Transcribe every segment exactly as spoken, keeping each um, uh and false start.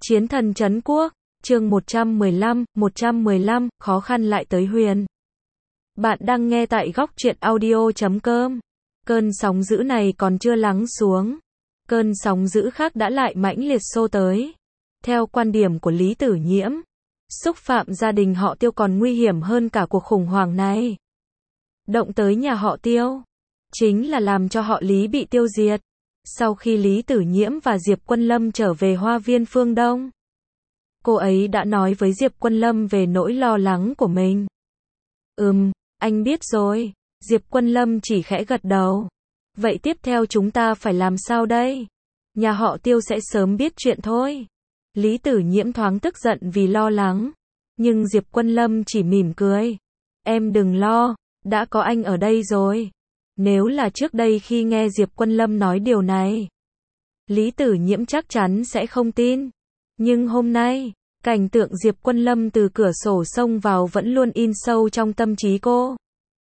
Chiến thần trấn quốc, chương một trăm mười lăm, một trăm mười lăm, khó khăn lại tới Huyền. Bạn đang nghe tại góc truyện audio chấm com. Cơn sóng dữ này còn chưa lắng xuống. Cơn sóng dữ khác đã lại mãnh liệt xô tới. Theo quan điểm của Lý Tử Nhiễm, xúc phạm gia đình họ Tiêu còn nguy hiểm hơn cả cuộc khủng hoảng này. Động tới nhà họ Tiêu, chính là làm cho họ Lý bị tiêu diệt. Sau khi Lý Tử Nhiễm và Diệp Quân Lâm trở về Hoa Viên Phương Đông, cô ấy đã nói với Diệp Quân Lâm về nỗi lo lắng của mình. Ừm, anh biết rồi. Diệp Quân Lâm chỉ khẽ gật đầu. Vậy tiếp theo chúng ta phải làm sao đây? Nhà họ Tiêu sẽ sớm biết chuyện thôi. Lý Tử Nhiễm thoáng tức giận vì lo lắng. Nhưng Diệp Quân Lâm chỉ mỉm cười. Em đừng lo, đã có anh ở đây rồi. Nếu là trước đây khi nghe Diệp Quân Lâm nói điều này, Lý Tử Nhiễm chắc chắn sẽ không tin. Nhưng hôm nay, cảnh tượng Diệp Quân Lâm từ cửa sổ xông vào vẫn luôn in sâu trong tâm trí cô.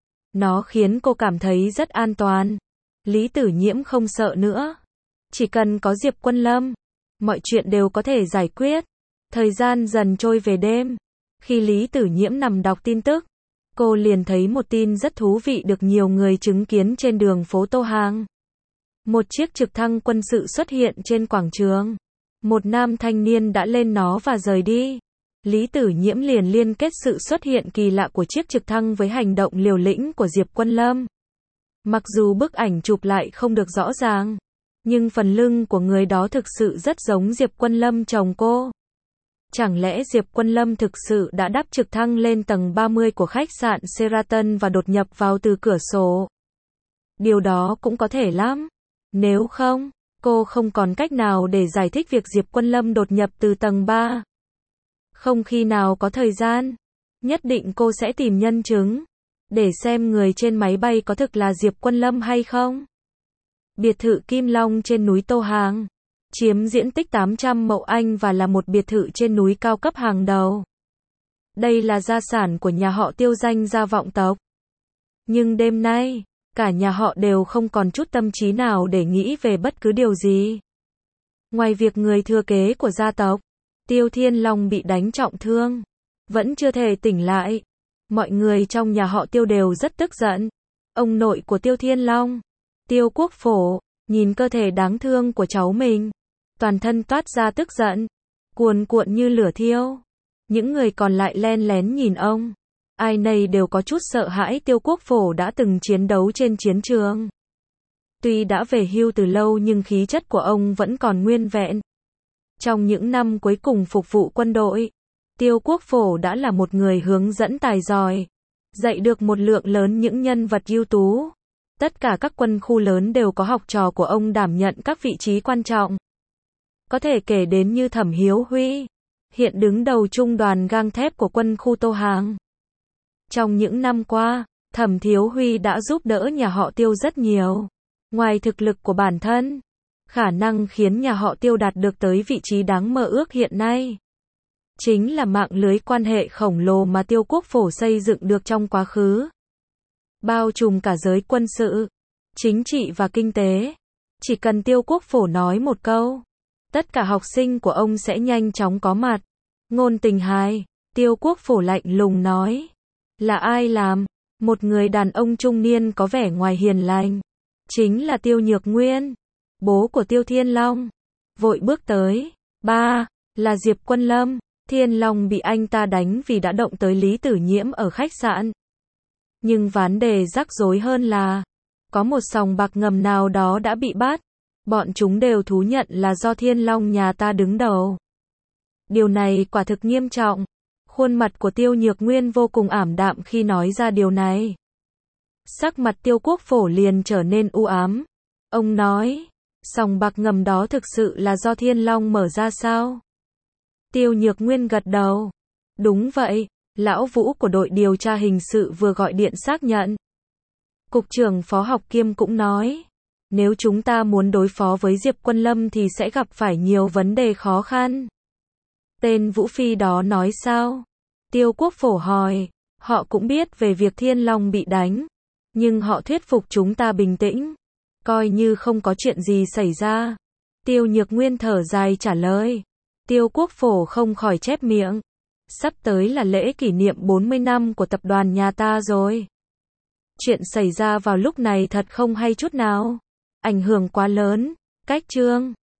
Nó khiến cô cảm thấy rất an toàn. Lý Tử Nhiễm không sợ nữa. Chỉ cần có Diệp Quân Lâm, mọi chuyện đều có thể giải quyết. Thời gian dần trôi về đêm. Khi Lý Tử Nhiễm nằm đọc tin tức, cô liền thấy một tin rất thú vị được nhiều người chứng kiến trên đường phố Tô Hàng. Một chiếc trực thăng quân sự xuất hiện trên quảng trường. Một nam thanh niên đã lên nó và rời đi. Lý Tử Nhiễm liền liên kết sự xuất hiện kỳ lạ của chiếc trực thăng với hành động liều lĩnh của Diệp Quân Lâm. Mặc dù bức ảnh chụp lại không được rõ ràng, nhưng phần lưng của người đó thực sự rất giống Diệp Quân Lâm chồng cô. Chẳng lẽ Diệp Quân Lâm thực sự đã đáp trực thăng lên tầng ba mươi của khách sạn Sheraton và đột nhập vào từ cửa sổ? Điều đó cũng có thể lắm. Nếu không, cô không còn cách nào để giải thích việc Diệp Quân Lâm đột nhập từ tầng ba. Không khi nào có thời gian, nhất định cô sẽ tìm nhân chứng, để xem người trên máy bay có thực là Diệp Quân Lâm hay không. Biệt thự Kim Long trên núi Tô Hàng, chiếm diện tích tám trăm mẫu Anh và là một biệt thự trên núi cao cấp hàng đầu. Đây là gia sản của nhà họ Tiêu danh gia vọng tộc. Nhưng đêm nay, cả nhà họ đều không còn chút tâm trí nào để nghĩ về bất cứ điều gì. Ngoài việc người thừa kế của gia tộc, Tiêu Thiên Long bị đánh trọng thương, vẫn chưa thể tỉnh lại. Mọi người trong nhà họ Tiêu đều rất tức giận. Ông nội của Tiêu Thiên Long, Tiêu Quốc Phổ, nhìn cơ thể đáng thương của cháu mình, toàn thân toát ra tức giận, cuồn cuộn như lửa thiêu. Những người còn lại len lén nhìn ông. Ai nấy đều có chút sợ hãi. Tiêu Quốc Phổ đã từng chiến đấu trên chiến trường. Tuy đã về hưu từ lâu nhưng khí chất của ông vẫn còn nguyên vẹn. Trong những năm cuối cùng phục vụ quân đội, Tiêu Quốc Phổ đã là một người hướng dẫn tài giỏi, dạy được một lượng lớn những nhân vật ưu tú. Tất cả các quân khu lớn đều có học trò của ông đảm nhận các vị trí quan trọng. Có thể kể đến như Thẩm Hiếu Huy, hiện đứng đầu trung đoàn gang thép của quân khu Tô Hàng. Trong những năm qua, Thẩm Thiếu Huy đã giúp đỡ nhà họ Tiêu rất nhiều. Ngoài thực lực của bản thân, khả năng khiến nhà họ Tiêu đạt được tới vị trí đáng mơ ước hiện nay, chính là mạng lưới quan hệ khổng lồ mà Tiêu Quốc Phổ xây dựng được trong quá khứ. Bao trùm cả giới quân sự, chính trị và kinh tế. Chỉ cần Tiêu Quốc Phổ nói một câu, tất cả học sinh của ông sẽ nhanh chóng có mặt. Ngôn Tình Hài, Tiêu Quốc Phổ lạnh lùng nói. Là ai làm? Một người đàn ông trung niên có vẻ ngoài hiền lành. Chính là Tiêu Nhược Nguyên, bố của Tiêu Thiên Long. Vội bước tới. Ba, là Diệp Quân Lâm. Thiên Long bị anh ta đánh vì đã động tới Lý Tử Nhiễm ở khách sạn. Nhưng vấn đề rắc rối hơn là, có một sòng bạc ngầm nào đó đã bị bắt. Bọn chúng đều thú nhận là do Thiên Long nhà ta đứng đầu. Điều này quả thực nghiêm trọng. Khuôn mặt của Tiêu Nhược Nguyên vô cùng ảm đạm khi nói ra điều này. Sắc mặt Tiêu Quốc Phổ liền trở nên u ám. Ông nói, sòng bạc ngầm đó thực sự là do Thiên Long mở ra sao? Tiêu Nhược Nguyên gật đầu. Đúng vậy, lão Vũ của đội điều tra hình sự vừa gọi điện xác nhận. Cục trưởng Phó Học Kiêm cũng nói, nếu chúng ta muốn đối phó với Diệp Quân Lâm thì sẽ gặp phải nhiều vấn đề khó khăn. Tên Vũ Phi đó nói sao? Tiêu Quốc Phổ hỏi. Họ cũng biết về việc Thiên Long bị đánh, nhưng họ thuyết phục chúng ta bình tĩnh, coi như không có chuyện gì xảy ra. Tiêu Nhược Nguyên thở dài trả lời. Tiêu Quốc Phổ không khỏi chép miệng. Sắp tới là lễ kỷ niệm bốn mươi năm của tập đoàn nhà ta rồi. Chuyện xảy ra vào lúc này thật không hay chút nào. Ảnh hưởng quá lớn. Cách chương